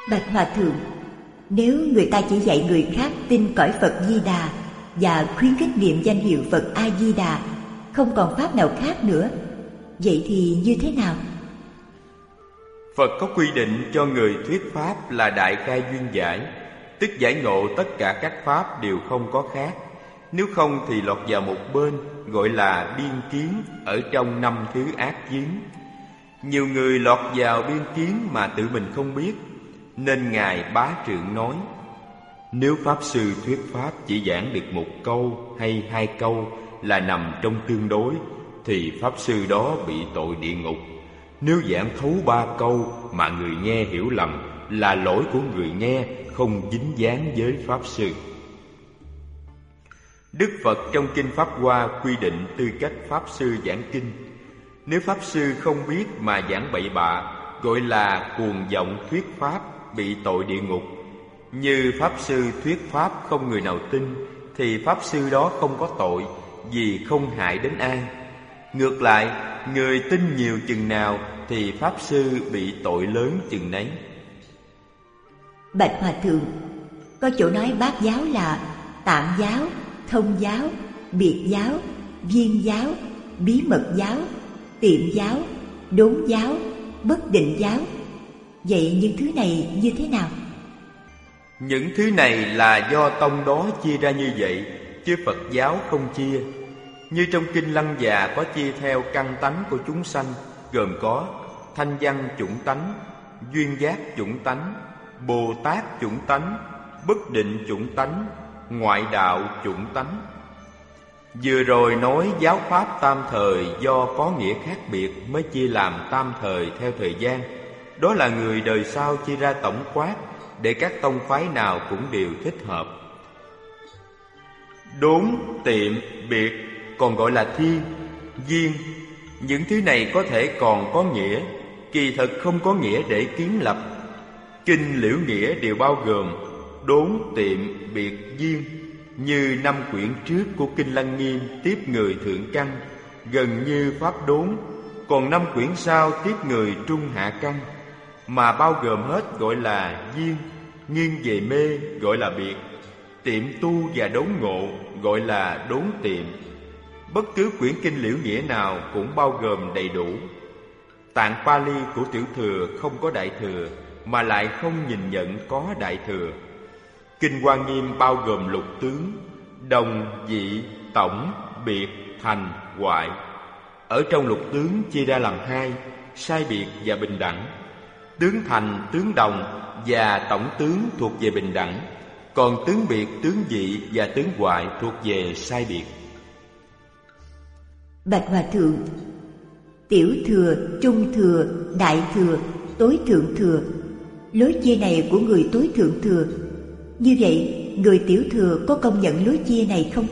Bạch Hòa Thượng, nếu người ta chỉ dạy người khác tin cõi Phật Di Đà và khuyến khích niệm danh hiệu Phật A Di Đà, không còn pháp nào khác nữa, vậy thì như thế nào? Phật có quy định cho người thuyết pháp là đại khai duyên giải, tức giải ngộ tất cả các pháp đều không có khác. Nếu không thì lọt vào một bên, gọi là biên kiến ở trong 5 thứ ác kiến. Nhiều người lọt vào biên kiến mà tự mình không biết, nên Ngài Bá Trượng nói: nếu Pháp Sư thuyết Pháp chỉ giảng được 1 câu hay 2 câu là nằm trong tương đối, thì Pháp Sư đó bị tội địa ngục. Nếu giảng thấu 3 câu mà người nghe hiểu lầm, là lỗi của người nghe, không dính dáng với Pháp Sư. Đức Phật trong Kinh Pháp Hoa quy định tư cách Pháp Sư giảng kinh. Nếu Pháp Sư không biết mà giảng bậy bạ, gọi là cuồng vọng thuyết Pháp, bị tội địa ngục. Như Pháp Sư thuyết Pháp không người nào tin, thì Pháp Sư đó không có tội, vì không hại đến ai. Ngược lại, người tin nhiều chừng nào thì Pháp Sư bị tội lớn chừng nấy. Bạch Hòa Thượng, có chỗ nói Bát giáo là Tạng giáo, Thông giáo, Biệt giáo, Viên giáo, Bí mật giáo, Tiệm giáo, Đốn giáo, Bất định giáo. Vậy những thứ này như thế nào? Những thứ này là do tông đó chia ra như vậy, chứ Phật giáo không chia. Như trong Kinh Lăng Già có chia theo căn tánh của chúng sanh, gồm có thanh văn chủng tánh, duyên giác chủng tánh, Bồ Tát chủng tánh, bất định chủng tánh, ngoại đạo chủng tánh. Vừa rồi nói giáo pháp tam thời do có nghĩa khác biệt mới chia làm tam thời theo thời gian. Đó là người đời sau chia ra tổng quát, để các tông phái nào cũng đều thích hợp. Đốn, tiệm, biệt còn gọi là thiên, viên. Những thứ này có thể còn có nghĩa, kỳ thực không có nghĩa để kiến lập. Kinh Liễu Nghĩa đều bao gồm đốn, tiệm, biệt, viên. Như 5 quyển trước của Kinh Lăng Nghiêm tiếp người thượng căn, gần như pháp đốn. Còn 5 quyển sau tiếp người trung hạ căn, mà bao gồm hết gọi là viên. Nghiêng về mê gọi là biệt, tiệm tu và đốn ngộ gọi là đốn tiệm. Bất cứ quyển Kinh Liễu Nghĩa nào cũng bao gồm đầy đủ. Tạng Pali của Tiểu Thừa không có Đại Thừa, mà lại không nhìn nhận có Đại Thừa. Kinh Hoa Nghiêm bao gồm lục tướng: đồng, dị, tổng, biệt, thành, hoại. Ở trong lục tướng chia ra làm 2, sai biệt và bình đẳng. Tướng thành, tướng đồng và tổng tướng thuộc về bình đẳng, còn tướng biệt, tướng dị và tướng hoại thuộc về sai biệt. Bạch Hòa Thượng, tiểu thừa, trung thừa, đại thừa, tối thượng thừa, lối chia này của người tối thượng thừa. Như vậy, người tiểu thừa có công nhận lối chia này không?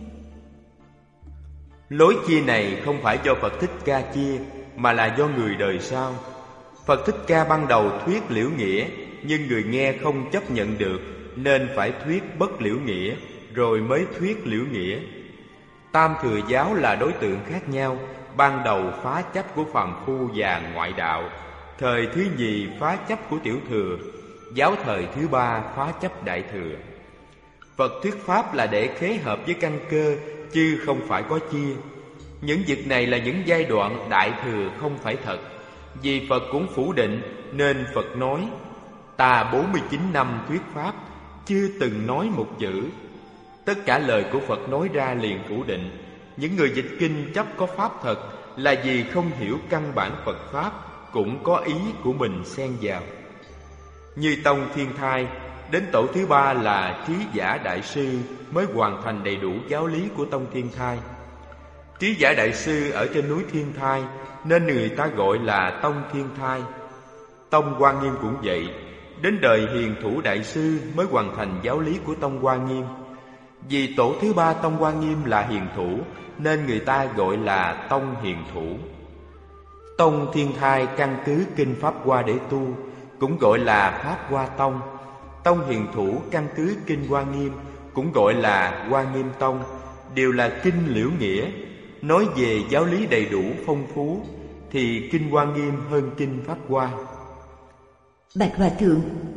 Lối chia này không phải do Phật Thích Ca chia, mà là do người đời sau. Phật Thích Ca ban đầu thuyết liễu nghĩa, nhưng người nghe không chấp nhận được, nên phải thuyết bất liễu nghĩa, rồi mới thuyết liễu nghĩa. Tam thừa giáo là đối tượng khác nhau, ban đầu phá chấp của phàm phu và ngoại đạo, thời thứ nhì phá chấp của tiểu thừa, giáo thời thứ 3 phá chấp đại thừa. Phật thuyết pháp là để khế hợp với căn cơ, chứ không phải có chia. Những việc này là những giai đoạn đại thừa không phải thật. Vì Phật cũng phủ định, nên Phật nói: ta 49 năm thuyết pháp, chưa từng nói một chữ. Tất cả lời của Phật nói ra liền phủ định. Những người dịch kinh chấp có pháp thật là vì không hiểu căn bản Phật pháp, cũng có ý của mình xen vào. Như tông Thiên Thai, đến tổ thứ 3 là Trí Giả Đại Sư mới hoàn thành đầy đủ giáo lý của tông Thiên Thai. Trí Giả Đại Sư ở trên núi Thiên Thai, nên người ta gọi là tông Thiên Thai. Tông Hoa Nghiêm cũng vậy, đến đời Hiền Thủ Đại Sư mới hoàn thành giáo lý của tông Hoa Nghiêm. Vì tổ thứ 3 tông Hoa Nghiêm là Hiền Thủ, nên người ta gọi là tông Hiền Thủ. Tông Thiên Thai căn cứ kinh Pháp Hoa để tu, cũng gọi là Pháp Hoa Tông. Tông Hiền Thủ căn cứ kinh Hoa Nghiêm, cũng gọi là Hoa Nghiêm Tông, đều là kinh liễu nghĩa. Nói về giáo lý đầy đủ phong phú, thì kinh Hoa Nghiêm hơn kinh Pháp Hoa. Bạch Hòa Thượng,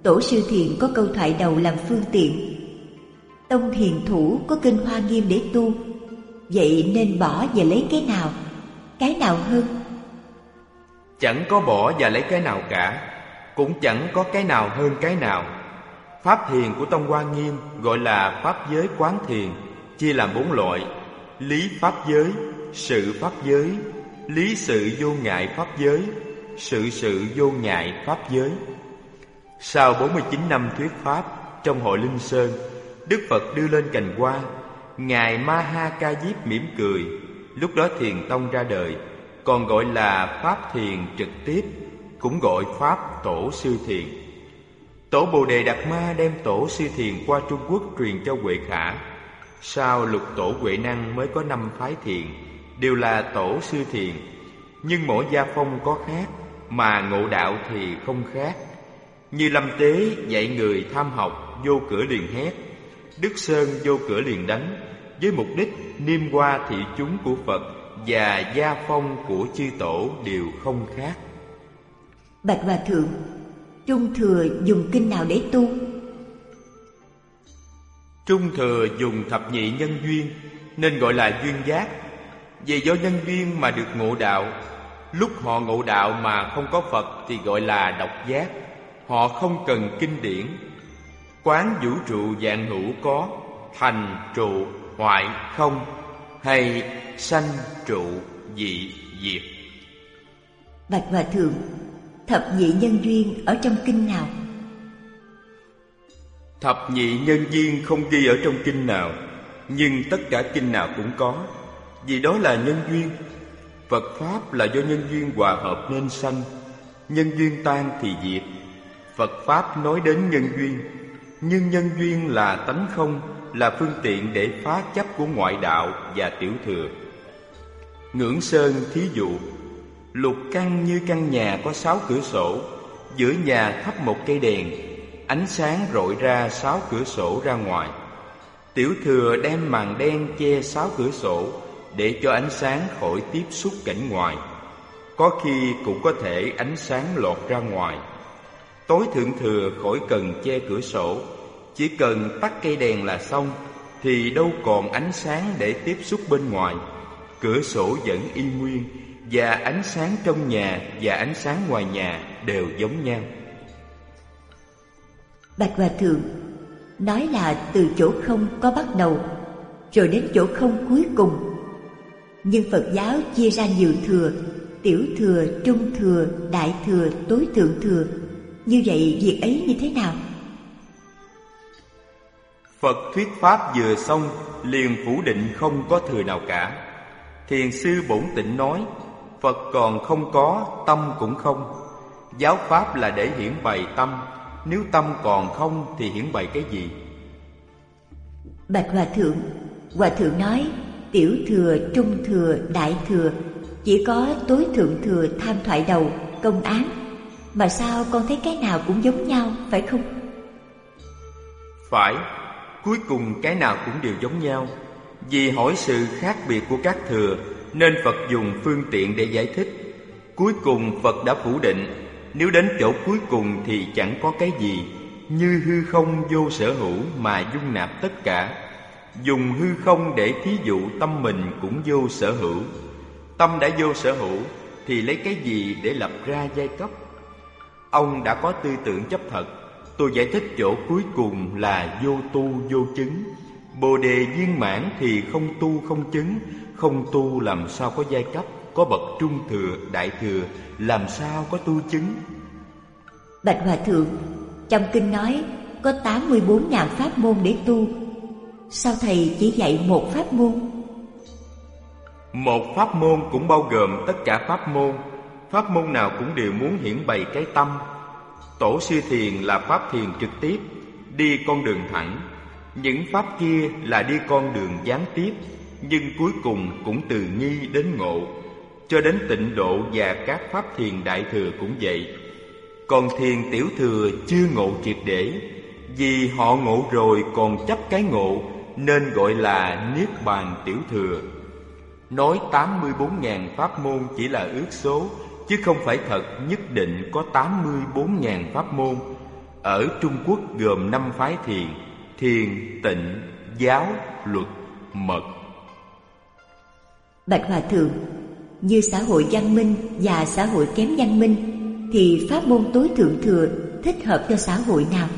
Tổ Sư Thiền có câu thoại đầu làm phương tiện. Tông Hiền Thủ có kinh Hoa Nghiêm để tu. Vậy nên bỏ và lấy cái nào? Cái nào hơn? Chẳng có bỏ và lấy cái nào cả, cũng chẳng có cái nào hơn cái nào. Pháp thiền của Tông Hoa Nghiêm gọi là pháp giới quán thiền, chia làm 4 loại: lý pháp giới, sự pháp giới, lý sự vô ngại pháp giới, sự vô ngại pháp giới. Sau 49 năm thuyết pháp trong hội Linh Sơn, Đức Phật đưa lên cành hoa. Ngài Ma Ha Ca Diếp mỉm cười. Lúc đó Thiền Tông ra đời, còn gọi là pháp thiền trực tiếp, cũng gọi pháp Tổ Sư Thiền. Tổ Bồ Đề Đạt Ma đem Tổ Sư Thiền qua Trung Quốc truyền cho Huệ Khả. Sau Lục Tổ Huệ Năng mới có 5 phái thiền, đều là Tổ Sư Thiền. Nhưng mỗi gia phong có khác, mà ngộ đạo thì không khác. Như Lâm Tế dạy người tham học, vô cửa liền hét. Đức Sơn vô cửa liền đánh, với mục đích niêm hoa thị chúng của Phật và gia phong của chư tổ đều không khác. Bạch Hòa Thượng, Trung Thừa dùng kinh nào để tu? Trung Thừa dùng thập nhị nhân duyên, nên gọi là duyên giác. Vì do nhân duyên mà được ngộ đạo. Lúc họ ngộ đạo mà không có Phật thì gọi là độc giác. Họ không cần kinh điển. Quán vũ trụ vạn hữu có, thành trụ hoại không, hay sanh trụ dị diệt. Bạch Hòa Thượng, thập nhị nhân duyên ở trong kinh nào? Thập nhị nhân duyên không ghi ở trong kinh nào, nhưng tất cả kinh nào cũng có, vì đó là nhân duyên. Phật Pháp là do nhân duyên hòa hợp nên sanh, nhân duyên tan thì diệt. Phật Pháp nói đến nhân duyên, nhưng nhân duyên là tánh không, là phương tiện để phá chấp của ngoại đạo và tiểu thừa. Ngưỡng Sơn thí dụ, lục căn như căn nhà có 6 cửa sổ, giữa nhà thắp một cây đèn, ánh sáng rọi ra 6 cửa sổ ra ngoài. Tiểu thừa đem màn đen che 6 cửa sổ để cho ánh sáng khỏi tiếp xúc cảnh ngoài. Có khi cũng có thể ánh sáng lọt ra ngoài. Tối thượng thừa khỏi cần che cửa sổ, chỉ cần tắt cây đèn là xong, thì đâu còn ánh sáng để tiếp xúc bên ngoài. Cửa sổ vẫn y nguyên, và ánh sáng trong nhà và ánh sáng ngoài nhà đều giống nhau. Bạch Hòa Thượng, nói là từ chỗ không có bắt đầu, rồi đến chỗ không cuối cùng. Nhưng Phật giáo chia ra nhiều thừa: tiểu thừa, trung thừa, đại thừa, tối thượng thừa. Như vậy việc ấy như thế nào? Phật thuyết pháp vừa xong liền phủ định không có thừa nào cả. Thiền sư Bổn Tịnh nói, Phật còn không có, tâm cũng không. Giáo pháp là để hiển bày tâm, nếu tâm còn không thì hiển bày cái gì? Bạch Hòa Thượng nói tiểu thừa, trung thừa, đại thừa, chỉ có tối thượng thừa tham thoại đầu, công án. Mà sao con thấy cái nào cũng giống nhau, phải không? Phải, cuối cùng cái nào cũng đều giống nhau. Vì hỏi sự khác biệt của các thừa, nên Phật dùng phương tiện để giải thích. Cuối cùng Phật đã phủ định, nếu đến chỗ cuối cùng thì chẳng có cái gì, như hư không vô sở hữu mà dung nạp tất cả. Dùng hư không để thí dụ tâm mình cũng vô sở hữu. Tâm đã vô sở hữu thì lấy cái gì để lập ra giai cấp? Ông đã có tư tưởng chấp thật. Tôi giải thích chỗ cuối cùng là vô tu vô chứng. Bồ đề viên mãn thì không tu không chứng. Không tu làm sao có giai cấp? Có bậc trung thừa, đại thừa, làm sao có tu chứng? Bạch Hòa Thượng, trong kinh nói có 84.000 pháp môn để tu. Sao thầy chỉ dạy một pháp môn? Một pháp môn cũng bao gồm tất cả pháp môn. Pháp môn nào cũng đều muốn hiển bày cái tâm. Tổ sư thiền là pháp thiền trực tiếp, đi con đường thẳng. Những pháp kia là đi con đường gián tiếp, nhưng cuối cùng cũng từ nghi đến ngộ. Cho đến tịnh độ và các pháp thiền đại thừa cũng vậy. Còn thiền tiểu thừa chưa ngộ triệt để, vì họ ngộ rồi còn chấp cái ngộ, nên gọi là Niết Bàn tiểu thừa. Nói 84.000 pháp môn chỉ là ước số, chứ không phải thật nhất định có 84.000 pháp môn. Ở Trung Quốc gồm 5 phái thiền: thiền, tịnh, giáo, luật, mật. Bạch Hòa Thượng, như xã hội văn minh và xã hội kém văn minh thì pháp môn tối thượng thừa thích hợp cho xã hội nào?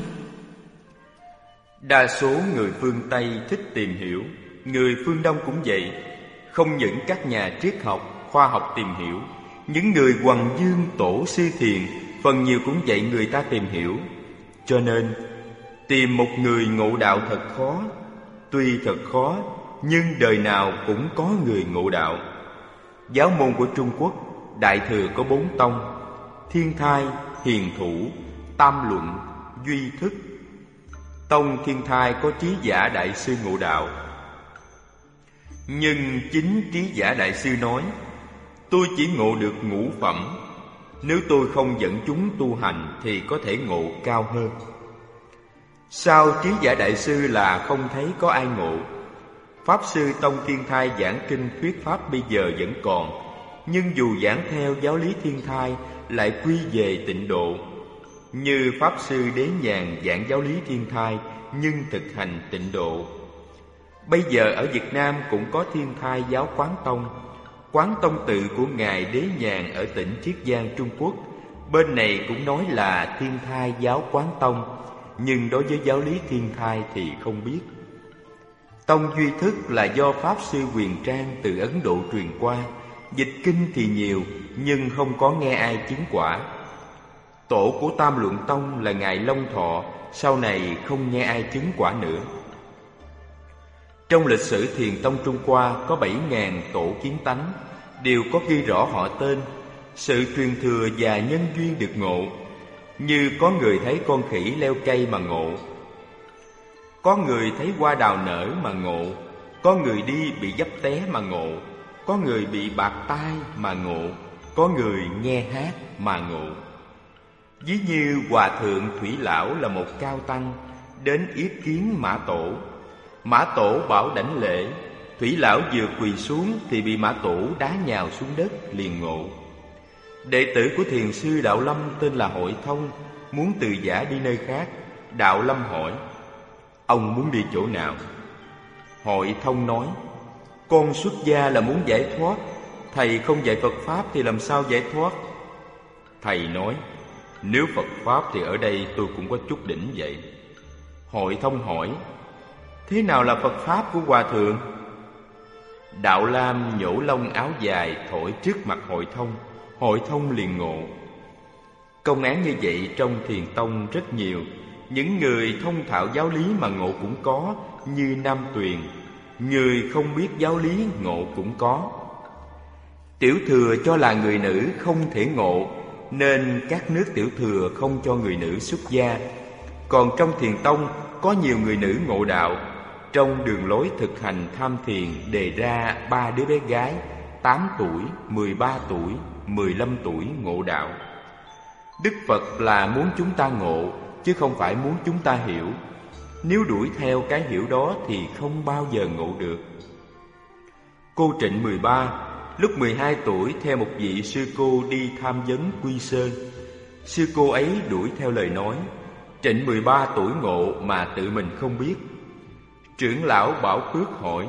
Đa số người phương Tây thích tìm hiểu, người phương Đông cũng vậy. Không những các nhà triết học, khoa học tìm hiểu, những người hoằng dương tổ sư thiền phần nhiều cũng dạy người ta tìm hiểu. Cho nên tìm một người ngộ đạo thật khó. Tuy thật khó, nhưng đời nào cũng có người ngộ đạo. Giáo môn của Trung Quốc, Đại Thừa có 4 tông: Thiên Thai, Hiền Thủ, Tam Luận, Duy Thức. Tông Thiên Thai có Trí Giả Đại Sư ngộ đạo. Nhưng chính Trí Giả Đại Sư nói: tôi chỉ ngộ được ngũ phẩm, nếu tôi không dẫn chúng tu hành thì có thể ngộ cao hơn. Sau Trí Giả Đại Sư là không thấy có ai ngộ. Pháp sư Tông Thiên Thai giảng kinh thuyết pháp bây giờ vẫn còn, nhưng dù giảng theo giáo lý Thiên Thai lại quy về tịnh độ. Như Pháp sư Đế Nhàn giảng giáo lý Thiên Thai nhưng thực hành tịnh độ. Bây giờ ở Việt Nam cũng có Thiên Thai giáo Quán Tông. Quán Tông tự của Ngài Đế Nhàn ở tỉnh Chiết Giang, Trung Quốc. Bên này cũng nói là Thiên Thai giáo Quán Tông, nhưng đối với giáo lý Thiên Thai thì không biết. Tông Duy Thức là do Pháp sư Huyền Trang từ Ấn Độ truyền qua. Dịch kinh thì nhiều, nhưng không có nghe ai chứng quả. Tổ của Tam Luận Tông là Ngài Long Thọ, sau này không nghe ai chứng quả nữa. Trong lịch sử Thiền Tông Trung Hoa có 7.000 tổ kiến tánh, đều có ghi rõ họ tên, sự truyền thừa và nhân duyên được ngộ. Như có người thấy con khỉ leo cây mà ngộ, có người thấy hoa đào nở mà ngộ, có người đi bị vấp té mà ngộ, có người bị bạc tai mà ngộ, có người nghe hát mà ngộ. Ví như Hòa Thượng Thủy Lão là một cao tăng, đến yết kiến Mã Tổ. Mã Tổ bảo đảnh lễ, Thủy Lão vừa quỳ xuống thì bị Mã Tổ đá nhào xuống đất, liền ngộ. Đệ tử của thiền sư Đạo Lâm tên là Hội Thông muốn từ giã đi nơi khác. Đạo Lâm hỏi: ông muốn đi chỗ nào? Hội Thông nói: con xuất gia là muốn giải thoát, thầy không dạy Phật Pháp thì làm sao giải thoát? Thầy nói: nếu Phật Pháp thì ở đây tôi cũng có chút đỉnh vậy. Hội Thông hỏi: thế nào là Phật Pháp của Hòa Thượng? Đạo Lam nhổ lông áo dài thổi trước mặt Hội Thông, Hội Thông liền ngộ. Công án như vậy trong Thiền Tông rất nhiều. Những người thông thạo giáo lý mà ngộ cũng có, như Nam Tuyền. Người không biết giáo lý ngộ cũng có. Tiểu thừa cho là người nữ không thể ngộ, nên các nước tiểu thừa không cho người nữ xuất gia. Còn trong Thiền Tông có nhiều người nữ ngộ đạo. Trong đường lối thực hành tham thiền đề ra 3 đứa bé gái 8 tuổi, 13 tuổi, 15 tuổi ngộ đạo. Đức Phật là muốn chúng ta ngộ, chứ không phải muốn chúng ta hiểu. Nếu đuổi theo cái hiểu đó thì không bao giờ ngộ được. Cô Trịnh 13 lúc 12 tuổi theo một vị sư cô đi tham vấn Quy Sơn. Sư cô ấy đuổi theo lời nói. Trịnh 13 tuổi ngộ mà tự mình không biết. Trưởng lão Bảo Phước hỏi: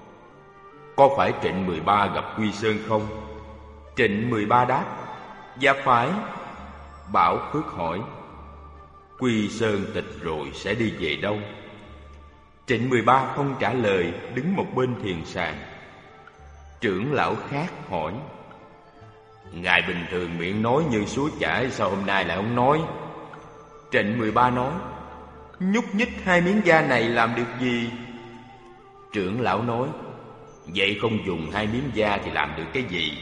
có phải Trịnh 13 gặp Quy Sơn không? Trịnh 13 đáp: dạ phải. Bảo Phước hỏi: Quy Sơn tịch rồi sẽ đi về đâu? Trịnh 13 không trả lời, đứng một bên thiền sàng. Trưởng lão khác hỏi: ngài bình thường miệng nói như suối chảy, sao hôm nay lại không nói? Trịnh 13 nói: nhúc nhích 2 miếng da này làm được gì? Trưởng lão nói: vậy không dùng 2 miếng da thì làm được cái gì?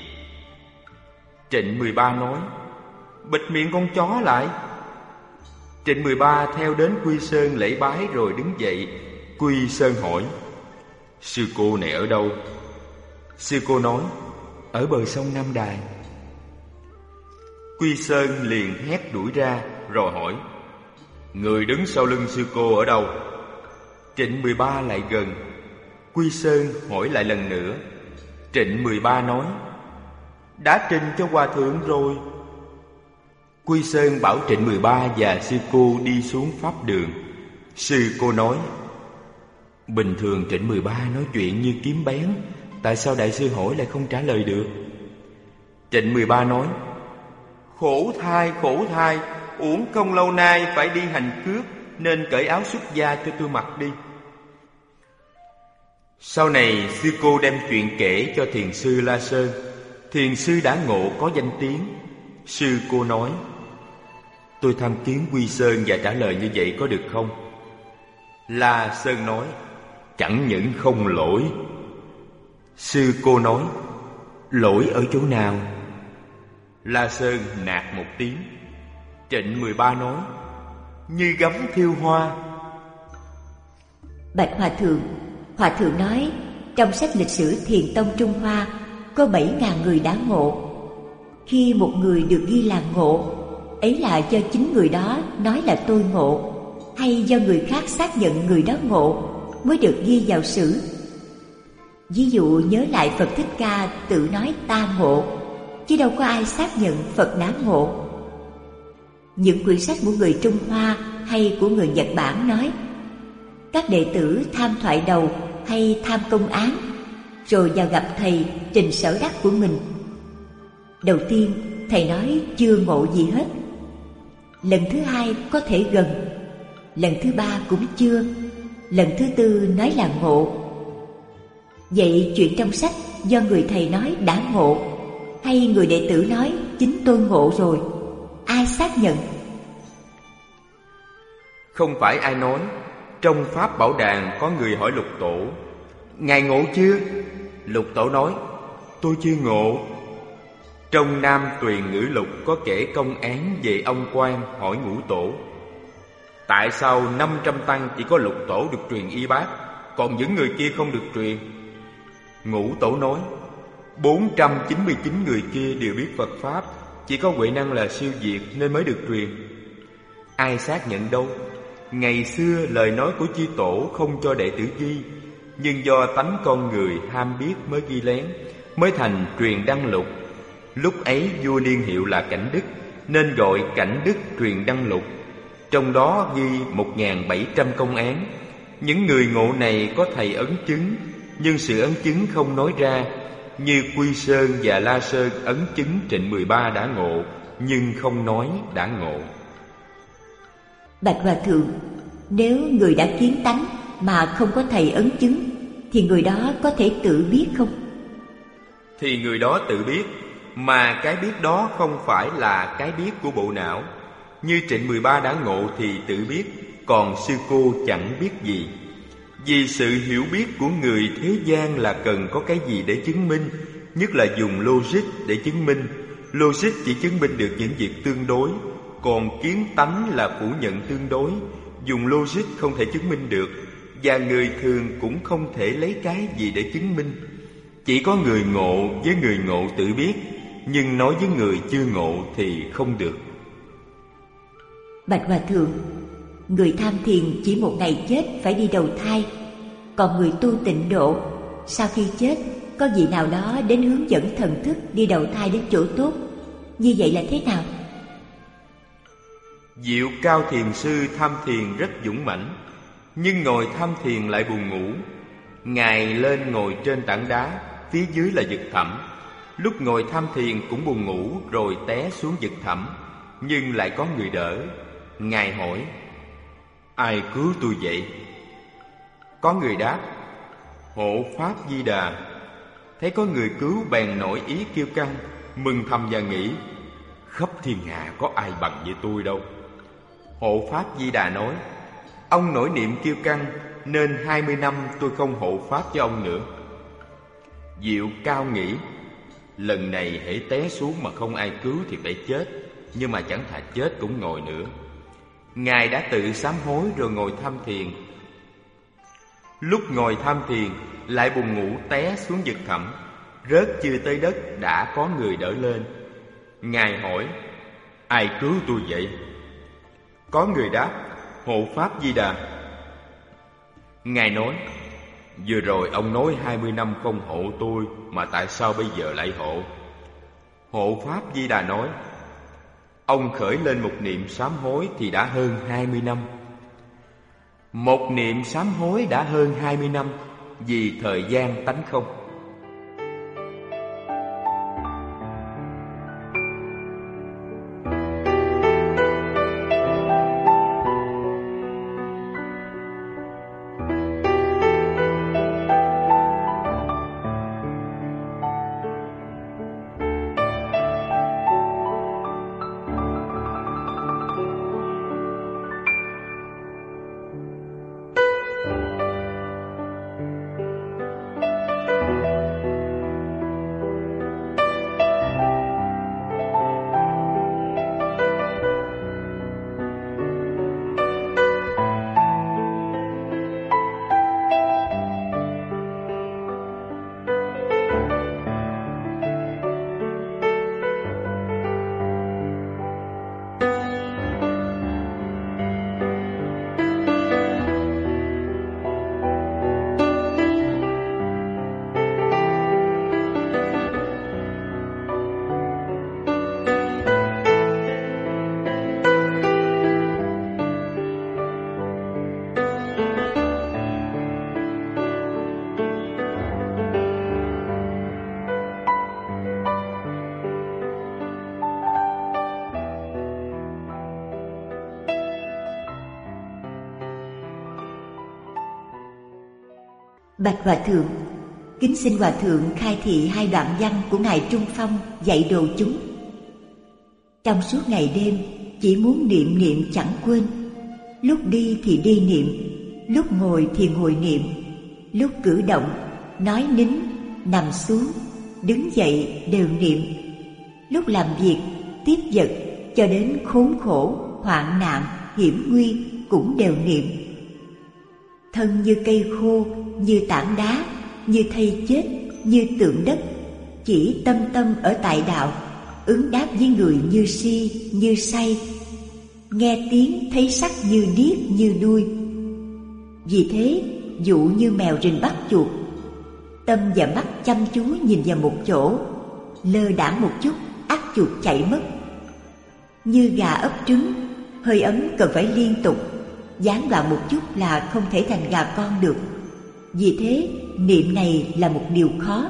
Trịnh 13 nói: bịt miệng con chó lại. Trịnh 13 theo đến Quy Sơn lễ bái rồi đứng dậy. Quy Sơn hỏi: sư cô này ở đâu? Sư cô nói: ở bờ sông Nam Đài. Quy Sơn liền hét đuổi ra rồi hỏi: người đứng sau lưng sư cô ở đâu? Trịnh 13 lại gần. Quy Sơn hỏi lại lần nữa. Trịnh 13 nói: đã trình cho Hòa Thượng rồi. Quy Sơn bảo Trịnh 13 và sư cô đi xuống pháp đường. Sư cô nói: bình thường Trịnh 13 nói chuyện như kiếm bén, tại sao đại sư hỏi lại không trả lời được? Trịnh 13 nói: khổ thai, uổng công lâu nay phải đi hành cướp, nên cởi áo xuất gia cho tôi mặc đi. Sau này sư cô đem chuyện kể cho thiền sư La Sơn. Thiền sư đã ngộ có danh tiếng. Sư cô nói: tôi tham kiến Quy Sơn và trả lời như vậy có được không? La Sơn nói: chẳng những không lỗi. Sư cô nói: lỗi ở chỗ nào? La Sơn nạt một tiếng. Trịnh 13 nói: như gấm thiêu hoa. Bạch Hòa thượng nói trong sách lịch sử Thiền Tông Trung Hoa có 7.000 người đã ngộ. Khi một người được ghi là ngộ, ấy là do chính người đó nói là tôi ngộ, hay do người khác xác nhận người đó ngộ mới được ghi vào sử. Ví dụ nhớ lại Phật Thích Ca tự nói ta ngộ, chứ đâu có ai xác nhận Phật đã ngộ. Những quyển sách của người Trung Hoa hay của người Nhật Bản nói các đệ tử tham thoại đầu hay tham công án, rồi vào gặp thầy trình sở đắc của mình. Đầu tiên thầy nói chưa ngộ gì hết, lần thứ hai có thể gần, lần thứ ba cũng chưa, lần thứ tư nói là ngộ. Vậy chuyện trong sách do người thầy nói đã ngộ, hay người đệ tử nói chính tôi ngộ rồi, ai xác nhận? Không phải ai nói. Trong Pháp Bảo Đàn có người hỏi Lục Tổ: ngài ngộ chưa? Lục Tổ nói: tôi chưa ngộ. Trong Nam Tuyền Ngữ Lục có kể công án về ông Quan hỏi Ngũ Tổ: tại sao 500 tăng chỉ có Lục Tổ được truyền y bát, còn những người kia không được truyền? Ngũ Tổ nói: 499 người kia đều biết Phật Pháp, chỉ có Huệ Năng là siêu việt nên mới được truyền. Ai xác nhận đâu? Ngày xưa lời nói của chư tổ không cho đệ tử ghi, nhưng do tánh con người ham biết mới ghi lén, mới thành truyền đăng lục. Lúc ấy vua niên hiệu là Cảnh Đức, nên gọi Cảnh Đức truyền đăng lục. Trong đó ghi 1700 công án. Những người ngộ này có thầy ấn chứng, nhưng sự ấn chứng không nói ra, như Quy Sơn và La Sơn ấn chứng Trịnh 13 đã ngộ, nhưng không nói đã ngộ. Bạch Hòa thượng, nếu người đã kiến tánh mà không có thầy ấn chứng, thì người đó có thể tự biết không? Thì người đó tự biết, mà cái biết đó không phải là cái biết của bộ não. Như Trịnh 13 đã ngộ thì tự biết, còn sư cô chẳng biết gì. Vì sự hiểu biết của người thế gian là cần có cái gì để chứng minh, nhất là dùng logic để chứng minh. Logic chỉ chứng minh được những việc tương đối, còn kiến tánh là phủ nhận tương đối. Dùng logic không thể chứng minh được, và người thường cũng không thể lấy cái gì để chứng minh. Chỉ có người ngộ với người ngộ tự biết, nhưng nói với người chưa ngộ thì không được. Bạch Hòa thượng, người tham thiền chỉ một ngày chết phải đi đầu thai, còn người tu tịnh độ sau khi chết có vị nào đó đến hướng dẫn thần thức đi đầu thai đến chỗ tốt, như vậy là thế nào? Diệu Cao thiền sư tham thiền rất dũng mãnh, nhưng ngồi tham thiền lại buồn ngủ. Ngài lên ngồi trên tảng đá, phía dưới là vực thẳm. Lúc ngồi tham thiền cũng buồn ngủ rồi té xuống vực thẳm, nhưng lại có người đỡ. Ngài hỏi: ai cứu tôi vậy? Có người đáp: Hộ Pháp Di Đà. Thấy có người cứu bèn nổi ý kiêu căng, mừng thầm và nghĩ: khắp thiên hạ có ai bằng với tôi đâu. Hộ Pháp Di Đà nói: ông nổi niệm kiêu căng nên 20 năm tôi không hộ pháp cho ông nữa. Diệu Cao nghĩ: lần này hễ té xuống mà không ai cứu thì phải chết, nhưng mà chẳng thà chết cũng ngồi nữa. Ngài đã tự sám hối rồi ngồi tham thiền. Lúc ngồi tham thiền lại buồn ngủ té xuống vực thẳm, rớt chưa tới đất đã có người đỡ lên. Ngài hỏi: ai cứu tôi vậy? Có người đáp: Hộ Pháp Di Đà. Ngài nói: vừa rồi ông nói 20 năm không hộ tôi, mà tại sao bây giờ lại hộ? Hộ Pháp Di Đà nói: Ông khởi lên một niệm sám hối thì đã hơn 20 năm. Một niệm sám hối đã hơn 20 năm vì thời gian tánh không. Bạch Hòa Thượng, kính xin Hòa Thượng khai thị hai đoạn văn của Ngài Trung Phong dạy đồ chúng. Trong suốt ngày đêm chỉ muốn niệm niệm chẳng quên, lúc đi thì đi niệm, lúc ngồi thì ngồi niệm, lúc cử động, nói nín, nằm xuống, đứng dậy đều niệm, lúc làm việc, tiếp vật cho đến khốn khổ, hoạn nạn, hiểm nguy cũng đều niệm. Thân như cây khô, như tảng đá, như thây chết, như tượng đất, chỉ tâm tâm ở tại đạo, ứng đáp với người như si, như say, nghe tiếng thấy sắc như điếc như đuôi. Vì thế dụ như mèo rình bắt chuột, tâm và mắt chăm chú nhìn vào một chỗ, lơ đãng một chút ắt chuột chạy mất. Như gà ấp trứng, hơi ấm cần phải liên tục, gián đoạn một chút là không thể thành gà con được. Vì thế niệm này là một điều khó.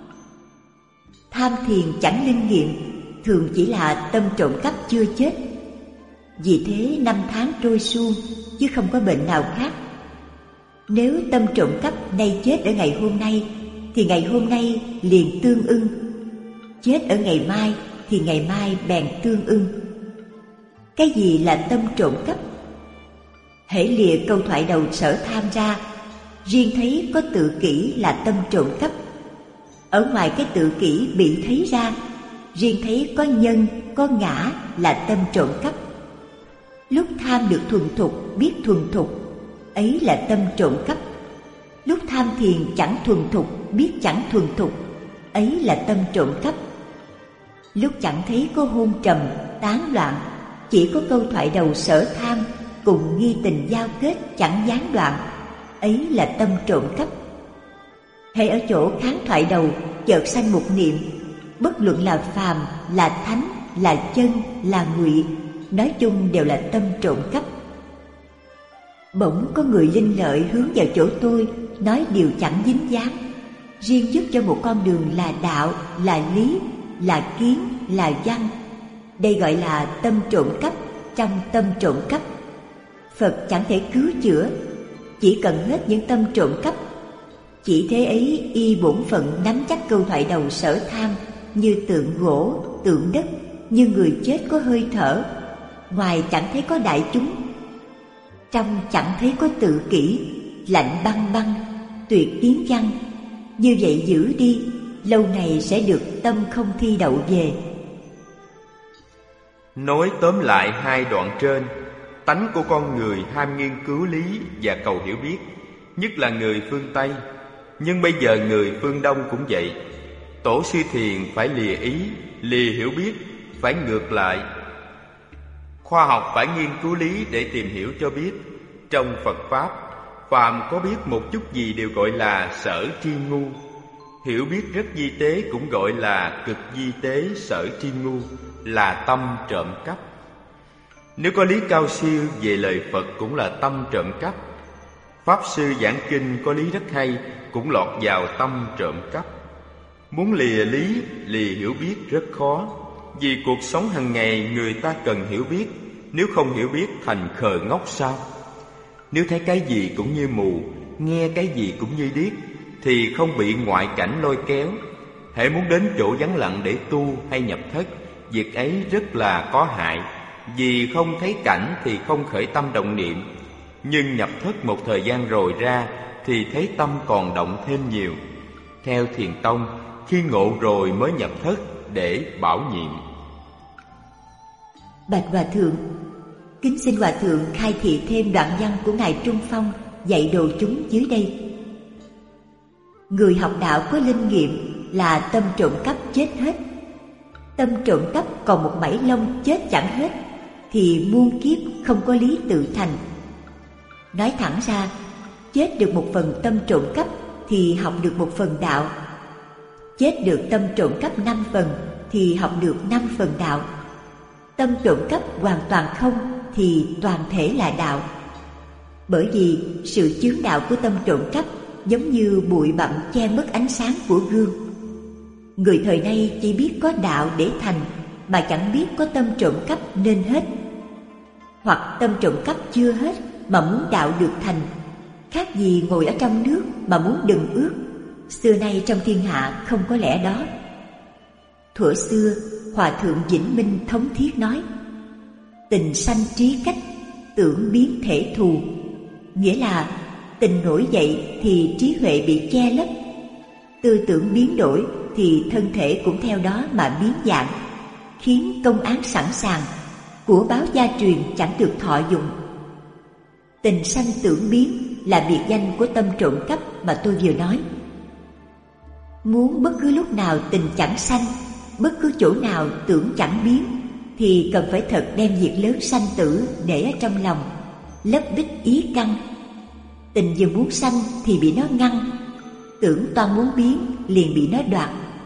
Tham thiền chẳng linh nghiệm, thường chỉ là tâm trộm cắp chưa chết. Vì thế năm tháng trôi suông chứ không có bệnh nào khác. Nếu tâm trộm cắp nay chết ở ngày hôm nay thì ngày hôm nay liền tương ưng, chết ở ngày mai thì ngày mai bèn tương ưng. Cái gì là tâm trộm cắp? Hễ lìa câu thoại đầu sở tham ra, riêng thấy có tự kỷ là tâm trộm cắp. Ở ngoài cái tự kỷ bị thấy ra, riêng thấy có nhân, có ngã là tâm trộm cắp. Lúc tham được thuần thục, biết thuần thục, ấy là tâm trộm cắp. Lúc tham thiền chẳng thuần thục, biết chẳng thuần thục, ấy là tâm trộm cắp. Lúc chẳng thấy có hôn trầm, tán loạn, chỉ có câu thoại đầu sở tham cùng nghi tình giao kết chẳng gián đoạn, ấy là tâm trộm cắp. Hễ ở chỗ kháng thoại đầu chợt sanh một niệm, bất luận là phàm, là thánh, là chân, là ngụy, nói chung đều là tâm trộm cắp. Bỗng có người linh lợi hướng vào chỗ tôi, nói điều chẳng dính dáng, riêng giúp cho một con đường là đạo, là lý, là kiến, là văn. Đây gọi là tâm trộm cắp trong tâm trộm cắp. Phật chẳng thể cứu chữa, chỉ cần hết những tâm trộm cắp. Chỉ thế ấy y bổn phận nắm chắc câu thoại đầu sở tham, như tượng gỗ, tượng đất, như người chết có hơi thở. Ngoài chẳng thấy có đại chúng, trong chẳng thấy có tự kỷ, lạnh băng băng, tuyệt tiếng văn. Như vậy giữ đi, lâu này sẽ được tâm không thi đậu về. Nói tóm lại hai đoạn trên, tánh của con người ham nghiên cứu lý và cầu hiểu biết, nhất là người phương Tây, nhưng bây giờ người phương Đông cũng vậy. Tổ sư thiền phải lìa ý, lìa hiểu biết, phải ngược lại. Khoa học phải nghiên cứu lý để tìm hiểu cho biết. Trong Phật Pháp, phàm có biết một chút gì đều gọi là sở tri ngu. Hiểu biết rất vi tế cũng gọi là cực vi tế sở tri ngu, là tâm trộm cắp. Nếu có lý cao siêu về lời Phật cũng là tâm trộm cắp. Pháp sư giảng kinh có lý rất hay cũng lọt vào tâm trộm cắp. Muốn lìa lý, lìa hiểu biết rất khó. Vì cuộc sống hàng ngày người ta cần hiểu biết. Nếu không hiểu biết thành khờ ngốc sao? Nếu thấy cái gì cũng như mù, nghe cái gì cũng như điếc, thì không bị ngoại cảnh lôi kéo. Hễ muốn đến chỗ vắng lặng để tu hay nhập thất, việc ấy rất là có hại. Vì không thấy cảnh thì không khởi tâm động niệm. Nhưng nhập thất một thời gian rồi ra thì thấy tâm còn động thêm nhiều. Theo Thiền tông, khi ngộ rồi mới nhập thất để bảo nhiệm. Bạch Hòa Thượng, kính xin Hòa Thượng khai thị thêm đoạn văn của Ngài Trung Phong dạy đồ chúng dưới đây. Người học đạo có linh nghiệm là tâm trộm cắp chết hết. Tâm trộm cắp còn một mảy lông chết chẳng hết, thì muôn kiếp không có lý tự thành. Nói thẳng ra, chết được một phần tâm trộm cắp thì học được một phần đạo. Chết được tâm trộm cắp 5 phần thì học được 5 phần đạo. Tâm trộm cắp hoàn toàn không thì toàn thể là đạo. Bởi vì sự chướng đạo của tâm trộm cắp giống như bụi bặm che mất ánh sáng của gương. Người thời nay chỉ biết có đạo để thành, mà chẳng biết có tâm trộm cắp nên hết. Hoặc tâm trộm cắp chưa hết mà muốn đạo được thành, khác gì ngồi ở trong nước mà muốn đừng ướt. Xưa nay trong thiên hạ không có lẽ đó. Thuở xưa, Hòa Thượng Vĩnh Minh thống thiết nói: tình sanh trí cách, tưởng biến thể thù. Nghĩa là tình nổi dậy thì trí huệ bị che lấp, tư tưởng biến đổi thì thân thể cũng theo đó mà biến dạng, khiến công án sẵn sàng, của báo gia truyền chẳng được thọ dụng. Tình sanh tưởng biến là biệt danh của tâm trộm cắp mà tôi vừa nói. Muốn bất cứ lúc nào tình chẳng sanh, bất cứ chỗ nào tưởng chẳng biến, thì cần phải thật đem việc lớn sanh tử để ở trong lòng, lấp bích ý căn. Tình vừa muốn sanh thì bị nó ngăn, tưởng toan muốn biến liền bị nó đoạt.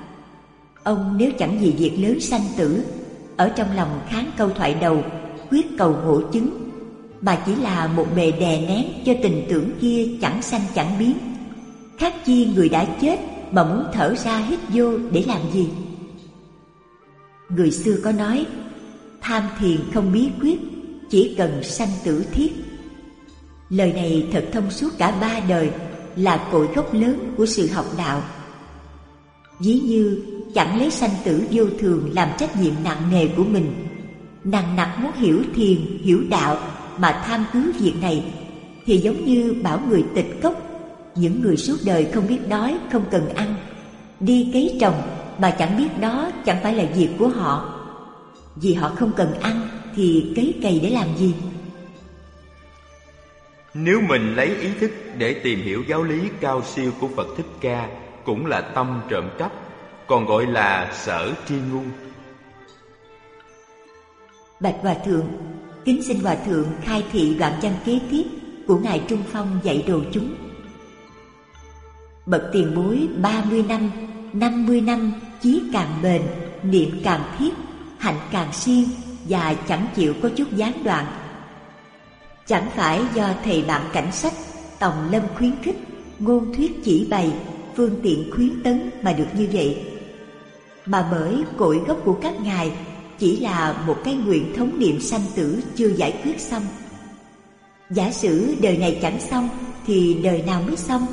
Ông nếu chẳng vì việc lớn sanh tử, ở trong lòng kháng câu thoại đầu quyết cầu ngộ chứng, mà chỉ là một bề đè nén cho tình tưởng kia chẳng sanh chẳng biến, khác chi người đã chết mà muốn thở ra hít vô để làm gì? Người xưa có nói: tham thiền không bí quyết, chỉ cần sanh tử thiết. Lời này thật thông suốt cả 3 đời, là cội gốc lớn của sự học đạo. Ví như chẳng lấy sanh tử vô thường làm trách nhiệm nặng nề của mình, nặng nặc muốn hiểu thiền, hiểu đạo mà tham cứu việc này, thì giống như bảo người tịch cốc, những người suốt đời không biết đói, không cần ăn, đi cấy trồng mà chẳng biết đó chẳng phải là việc của họ. Vì họ không cần ăn thì cấy cày để làm gì? Nếu mình lấy ý thức để tìm hiểu giáo lý cao siêu của Phật Thích Ca, cũng là tâm trộm cắp, còn gọi là sở tri ngu. Bạch Hòa Thượng, kính xin Hòa Thượng khai thị đoạn văn kế tiếp của Ngài Trung Phong dạy đồ chúng. Bậc tiền bối 30 năm, 50 năm chí càng bền, niệm càng thiết, hạnh càng siêng, và chẳng chịu có chút gián đoạn. Chẳng phải do thầy bạn cảnh sách, tòng lâm khuyến khích, ngôn thuyết chỉ bày, phương tiện khuyến tấn mà được như vậy, mà bởi cội gốc của các ngài chỉ là một cái nguyện thống niệm sanh tử chưa giải quyết xong. Giả sử đời này chẳng xong thì đời nào mới xong?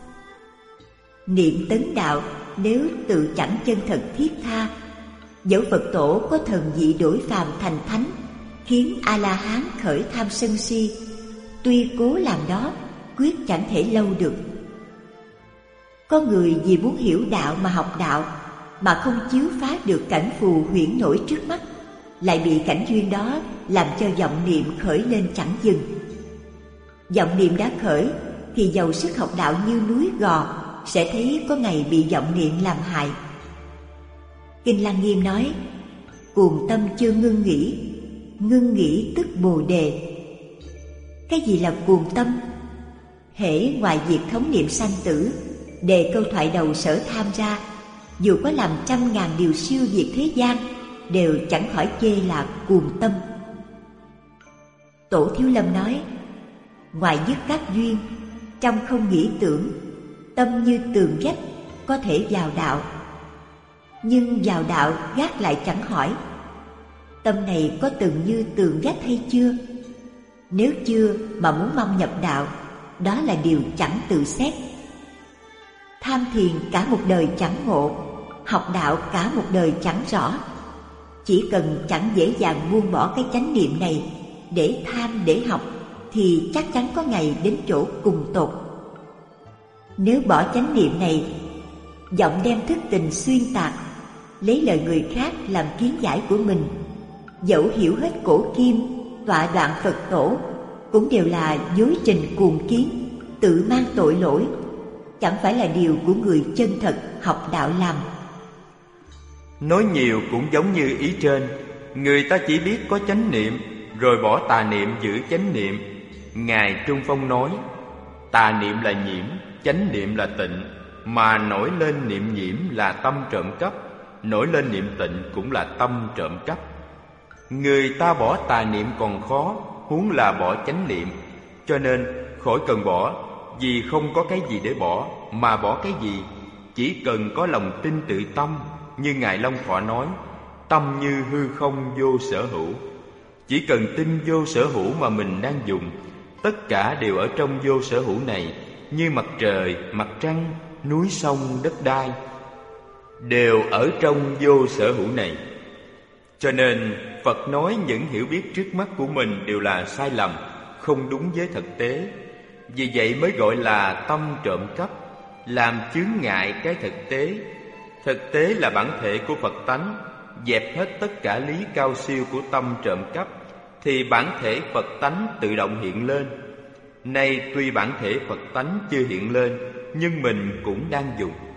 Niệm tấn đạo nếu tự chẳng chân thật thiết tha, dẫu Phật tổ có thần dị đổi phàm thành thánh, khiến A-la-hán khởi tham sân si, tuy cố làm đó, quyết chẳng thể lâu được. Có người vì muốn hiểu đạo mà học đạo, mà không chiếu phá được cảnh phù huyễn nổi trước mắt, lại bị cảnh duyên đó làm cho vọng niệm khởi lên chẳng dừng. Vọng niệm đã khởi thì dầu sức học đạo như núi gò, sẽ thấy có ngày bị vọng niệm làm hại. Kinh Lăng Nghiêm nói: cuồng tâm chưa ngưng nghĩ tức bồ đề. Cái gì là cuồng tâm? Hễ ngoài việc thống niệm sanh tử, đề câu thoại đầu Sở Tham ra, dù có làm 100.000 điều siêu việt thế gian, đều chẳng khỏi chê là cuồng tâm. Tổ Thiếu Lâm nói, ngoài dứt các duyên, trong không nghĩ tưởng, tâm như tường vách, có thể vào đạo. Nhưng vào đạo gác lại chẳng hỏi, tâm này có từng như tường vách hay chưa? Nếu chưa mà muốn mong nhập đạo, đó là điều chẳng tự xét. Tham thiền cả một đời chẳng ngộ, học đạo cả một đời chẳng rõ. Chỉ cần chẳng dễ dàng buông bỏ cái chánh niệm này để tham để học, thì chắc chắn có ngày đến chỗ cùng tột. Nếu bỏ chánh niệm này, vọng đem thức tình xuyên tạc, lấy lời người khác làm kiến giải của mình, dẫu hiểu hết cổ kim, tọa đoạn Phật tổ, cũng đều là dối trình cuồng kiến, tự mang tội lỗi, chẳng phải là điều của người chân thật học đạo làm. Nói nhiều cũng giống như ý trên, người ta chỉ biết có chánh niệm, rồi bỏ tà niệm giữ chánh niệm. Ngài Trung Phong nói, tà niệm là nhiễm, chánh niệm là tịnh, mà nổi lên niệm nhiễm là tâm trộm cắp, nổi lên niệm tịnh cũng là tâm trộm cắp. Người ta bỏ tà niệm còn khó, huống là bỏ chánh niệm. Cho nên khỏi cần bỏ, vì không có cái gì để bỏ, mà bỏ cái gì? Chỉ cần có lòng tin tự tâm, như Ngài Long Thọ nói, tâm như hư không vô sở hữu. Chỉ cần tin vô sở hữu mà mình đang dùng, tất cả đều ở trong vô sở hữu này, như mặt trời, mặt trăng, núi sông, đất đai, đều ở trong vô sở hữu này. Cho nên Phật nói những hiểu biết trước mắt của mình đều là sai lầm, không đúng với thực tế. Vì vậy mới gọi là tâm trộm cắp, làm chướng ngại cái thực tế. Thực tế là bản thể của Phật tánh, dẹp hết tất cả lý cao siêu của tâm trộm cắp, thì bản thể Phật tánh tự động hiện lên. Nay tuy bản thể Phật tánh chưa hiện lên, nhưng mình cũng đang dùng.